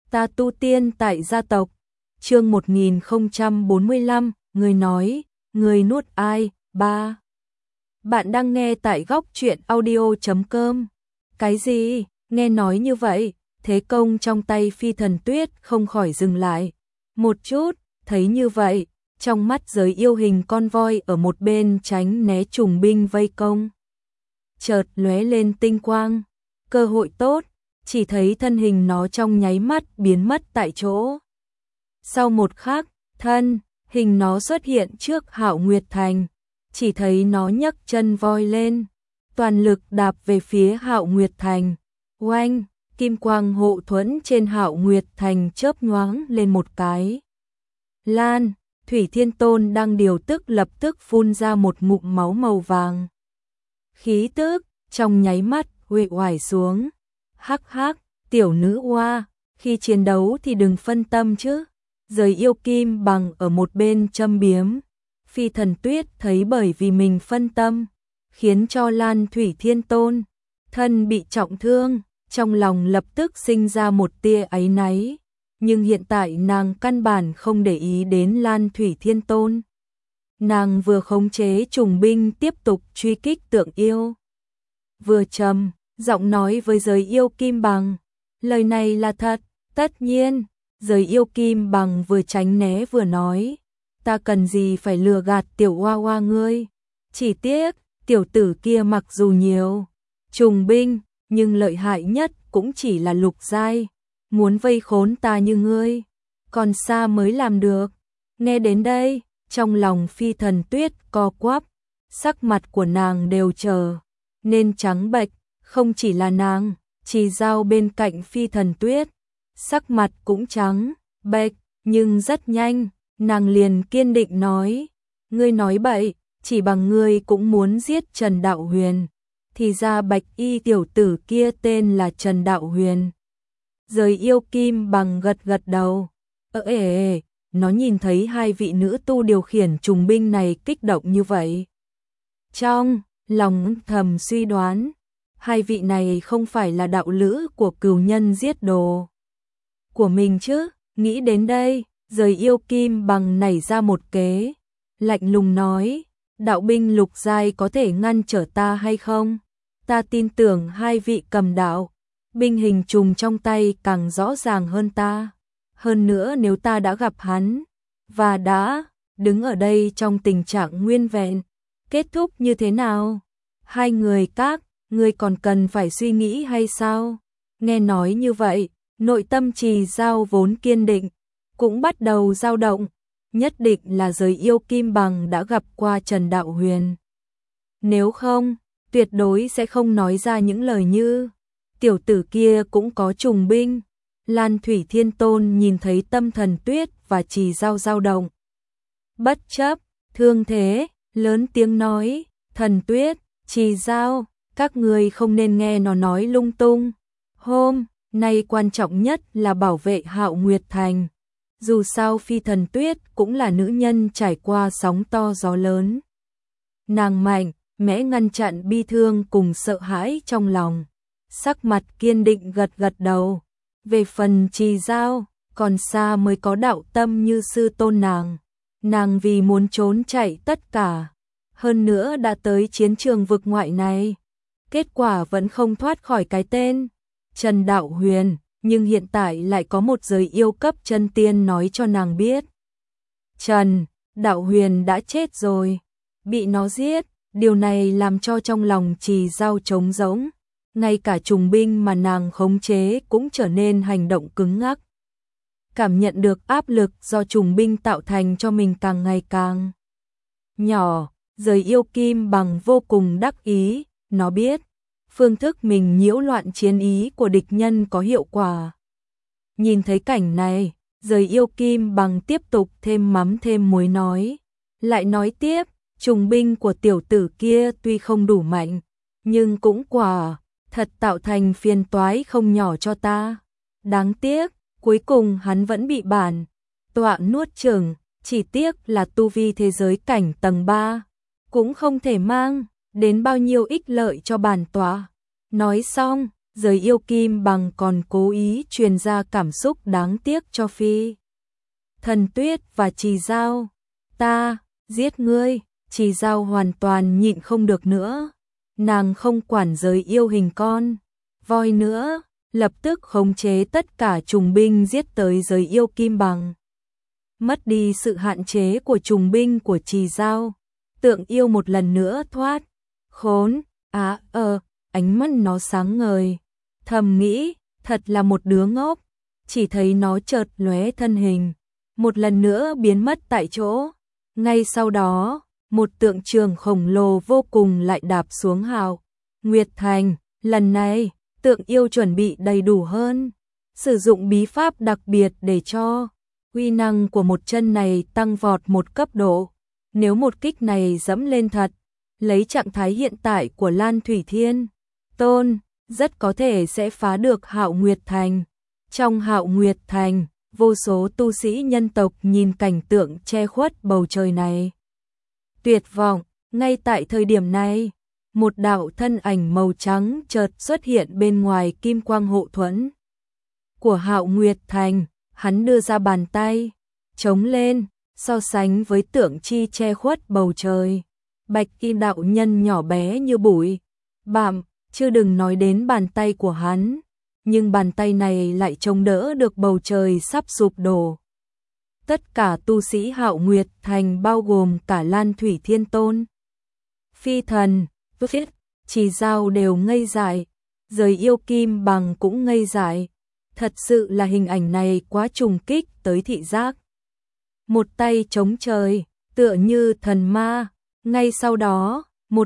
Ta tu tiên tại gia tộc. Chương 1045, người nói, người nuốt ai? 3. Bạn đang nghe tại góc truyện audio.com. Cái gì? Nghe nói như vậy, thế công trong tay Phi Thần Tuyết không khỏi dừng lại. Một chút, thấy như vậy, trong mắt giới yêu hình con voi ở một bên tránh né trùng binh vây công. Chợt lóe lên tinh quang, cơ hội tốt, chỉ thấy thân hình nó trong nháy mắt biến mất tại chỗ. Sau một khắc, thân hình nó xuất hiện trước Hạo Nguyệt Thành, chỉ thấy nó nhấc chân voi lên, toàn lực đạp về phía Hạo Nguyệt Thành. Oanh, kim quang hộ thuẫn trên Hạo Nguyệt Thành chớp nhoáng lên một cái. Lan, Thủy Thiên Tôn đang điều tức lập tức phun ra một ngụm máu màu vàng. Khí tức trong nháy mắt uể oải xuống. Hắc hắc, tiểu nữ oa, khi chiến đấu thì đừng phân tâm chứ. Giới yêu kim bằng ở một bên châm biếm. Phi Thần Tuyết thấy bởi vì mình phân tâm, khiến cho Lan Thủy Thiên Tôn thân bị trọng thương, trong lòng lập tức sinh ra một tia áy náy. Nhưng hiện tại nàng căn bản không để ý đến Lan Thủy Thiên Tôn. Nàng vừa khống chế trùng binh tiếp tục truy kích tượng yêu. Vừa trầm giọng nói với giới yêu kim bằng, lời này là thật, tất nhiên. Giới yêu kim bằng vừa tránh né vừa nói, ta cần gì phải lừa gạt tiểu hoa hoa ngươi. Chỉ tiếc, tiểu tử kia mặc dù nhiều trùng binh, nhưng lợi hại nhất cũng chỉ là lục giai. Muốn vây khốn ta như ngươi, còn xa mới làm được. Nghe đến đây, trong lòng Phi Thần Tuyết co quắp, sắc mặt của nàng đều trở nên trắng bệch. Không chỉ là nàng, Trì Dao bên cạnh Phi Thần Tuyết, sắc mặt cũng trắng bệch, nhưng rất nhanh, nàng liền kiên định nói, ngươi nói bậy, chỉ bằng ngươi cũng muốn giết Trần Đạo Huyền. Thì ra bạch y tiểu tử kia tên là Trần Đạo Huyền. Giới yêu kim bằng gật gật đầu. Nó nhìn thấy hai vị nữ tu điều khiển trùng binh này kích động như vậy. Trong lòng thầm suy đoán, hai vị này không phải là đạo lữ của cừu nhân giết đồ của mình chứ. Nghĩ đến đây, giới yêu kim bằng nảy ra một kế, lạnh lùng nói, đạo binh lục giai có thể ngăn trở ta hay không? Ta tin tưởng hai vị cầm đạo binh hình trùng trong tay càng rõ ràng hơn ta. Hơn nữa nếu ta đã gặp hắn, và đã đứng ở đây trong tình trạng nguyên vẹn, kết thúc như thế nào? Hai người các, ngươi còn cần phải suy nghĩ hay sao? Nghe nói như vậy, nội tâm Trì Dao vốn kiên định, cũng bắt đầu dao động. Nhất định là giới yêu kim bằng đã gặp qua Trần Đạo Huyền. Nếu không, tuyệt đối sẽ không nói ra những lời như tiểu tử kia cũng có trùng binh. Lan Thủy Thiên Tôn nhìn thấy tâm Thần Tuyết và Trì Dao dao động, bất chấp thương thế, lớn tiếng nói, Thần Tuyết, Trì Dao, các người không nên nghe nó nói lung tung. Hôm nay quan trọng nhất là bảo vệ Hạo Nguyệt Thành. Dù sao Phi Thần Tuyết cũng là nữ nhân trải qua sóng to gió lớn. Nàng mạnh mẽ ngăn chặn bi thương cùng sợ hãi trong lòng, sắc mặt kiên định gật gật đầu. Về phần Trì Dao, còn xa mới có đạo tâm như sư tôn nàng. Nàng vì muốn trốn chạy tất cả, hơn nữa đã tới chiến trường vực ngoại này, kết quả vẫn không thoát khỏi cái tên Trần Đạo Huyền. Nhưng hiện tại lại có một giới yêu cấp chân tiên nói cho nàng biết, Trần Đạo Huyền đã chết rồi, bị nó giết. Điều này làm cho trong lòng Trì Dao trống rỗng, ngay cả trùng binh mà nàng khống chế cũng trở nên hành động cứng ngắc. Cảm nhận được áp lực do trùng binh tạo thành cho mình càng ngày càng nhỏ, giới yêu kim bằng vô cùng đắc ý. Nó biết phương thức mình nhiễu loạn chiến ý của địch nhân có hiệu quả. Nhìn thấy cảnh này, giới yêu kim bằng tiếp tục thêm mắm thêm muối nói, lại nói tiếp, trùng binh của tiểu tử kia tuy không đủ mạnh, nhưng cũng quả thật tạo thành phiền toái không nhỏ cho ta. Đáng tiếc, cuối cùng hắn vẫn bị bản tọa nuốt chửng, chỉ tiếc là tu vi thế giới cảnh tầng 3, cũng không thể mang đến bao nhiêu ích lợi cho bản tọa. Nói xong, Giới yêu kim bằng còn cố ý truyền ra cảm xúc đáng tiếc cho Phi Thần Tuyết và Trì Dao. Ta giết ngươi. Trì Dao hoàn toàn nhịn không được nữa. Nàng không quản giới yêu hình con voi nữa, lập tức khống chế tất cả trùng binh giết tới giới yêu kim bằng. Mất đi sự hạn chế của trùng binh của Trì Dao, Tượng yêu một lần nữa thoát khốn. Ánh mắt nó sáng ngời, thầm nghĩ, thật là một đứa ngốc. Chỉ thấy nó chợt lóe thân hình, một lần nữa biến mất tại chỗ. Ngay sau đó, một tượng trường khổng lồ vô cùng lại đạp xuống Hạo Nguyệt Thành. Lần này, Tượng yêu chuẩn bị đầy đủ hơn, sử dụng bí pháp đặc biệt để cho uy năng của một chân này tăng vọt một cấp độ. Nếu một kích này dẫm lên thật, lấy trạng thái hiện tại của Lan Thủy Thiên Tôn, rất có thể sẽ phá được Hạo Nguyệt Thành. Trong Hạo Nguyệt Thành, vô số tu sĩ nhân tộc nhìn cảnh tượng che khuất bầu trời này tuyệt vọng. Ngay tại thời điểm này, một đạo thân ảnh màu trắng chợt xuất hiện bên ngoài kim quang hộ thuẫn của Hạo Nguyệt Thành. Hắn đưa ra bàn tay chống lên, so sánh với tượng chi che khuất bầu trời, bạch y đạo nhân nhỏ bé như bụi bặm. Chưa đừng nói đến bàn tay của hắn, nhưng bàn tay này lại chống đỡ được bầu trời sắp sụp đổ. Tất cả tu sĩ Hạo Nguyệt Thành bao gồm cả Lan Thủy Thiên Tôn, Phi Thần, Trì Dao đều ngây dại, giới yêu kim bằng cũng ngây dại. Thật sự là hình ảnh này quá trùng kích tới thị giác. Một tay chống trời, tựa như thần ma. Ngay sau đó,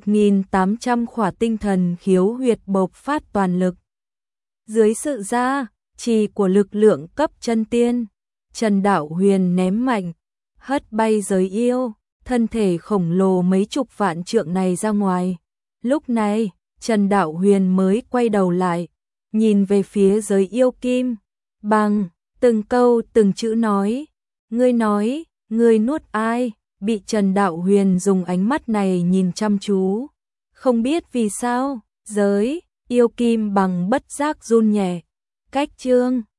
1.800 khỏa tinh thần khiếu huyệt bộc phát toàn lực. Dưới sự gia trì của lực lượng cấp chân tiên, Trần Đạo Huyền ném mạnh, hất bay giới yêu, thân thể khổng lồ mấy chục vạn trượng này ra ngoài. Lúc này, Trần Đạo Huyền mới quay đầu lại, nhìn về phía giới yêu kim bằng, từng câu từng chữ nói, ngươi nuốt ai? Bị Trần Đạo Huyền dùng ánh mắt này nhìn chăm chú. Không biết vì sao, giới yêu kim bằng bất giác run nhẹ. Cách chương